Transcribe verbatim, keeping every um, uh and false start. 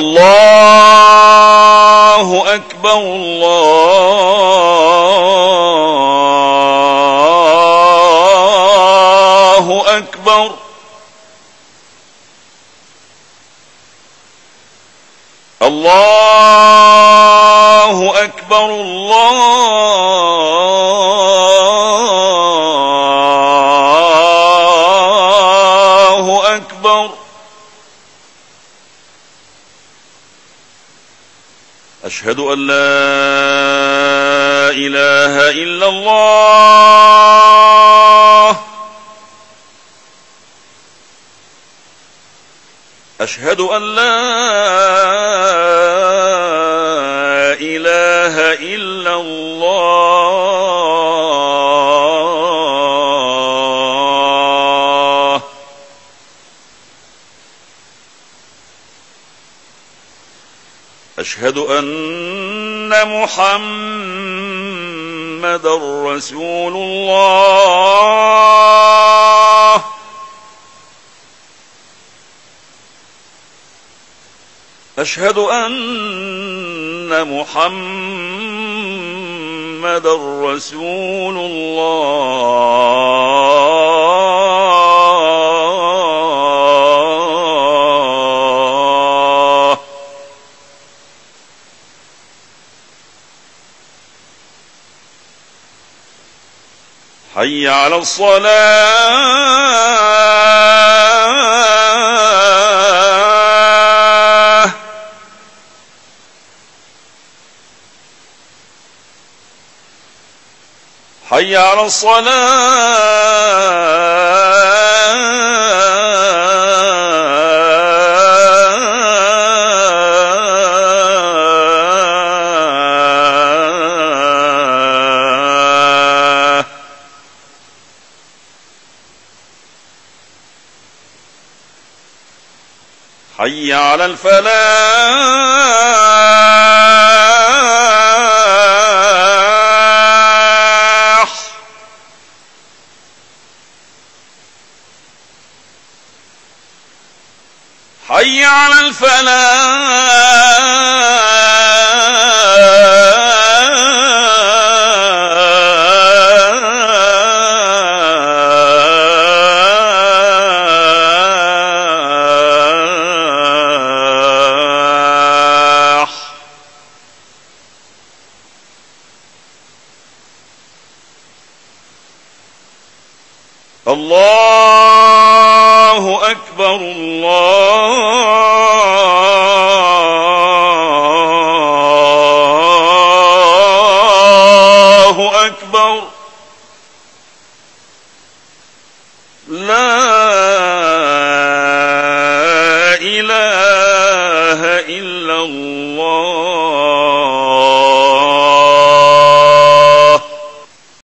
الله أكبر الله أكبر. الله أكبر الله أكبر. أشهد أن لا إله إلا الله. أشهد أن لا إله إلا الله. أشهد أن محمدًا رسول الله. أشهد أن محمدًا رسول الله. حي على الصلاة. حي على الصلاة. حي على الفلاح. حي على الفلاح. الله أكبر الله أكبر. لا إله إلا الله.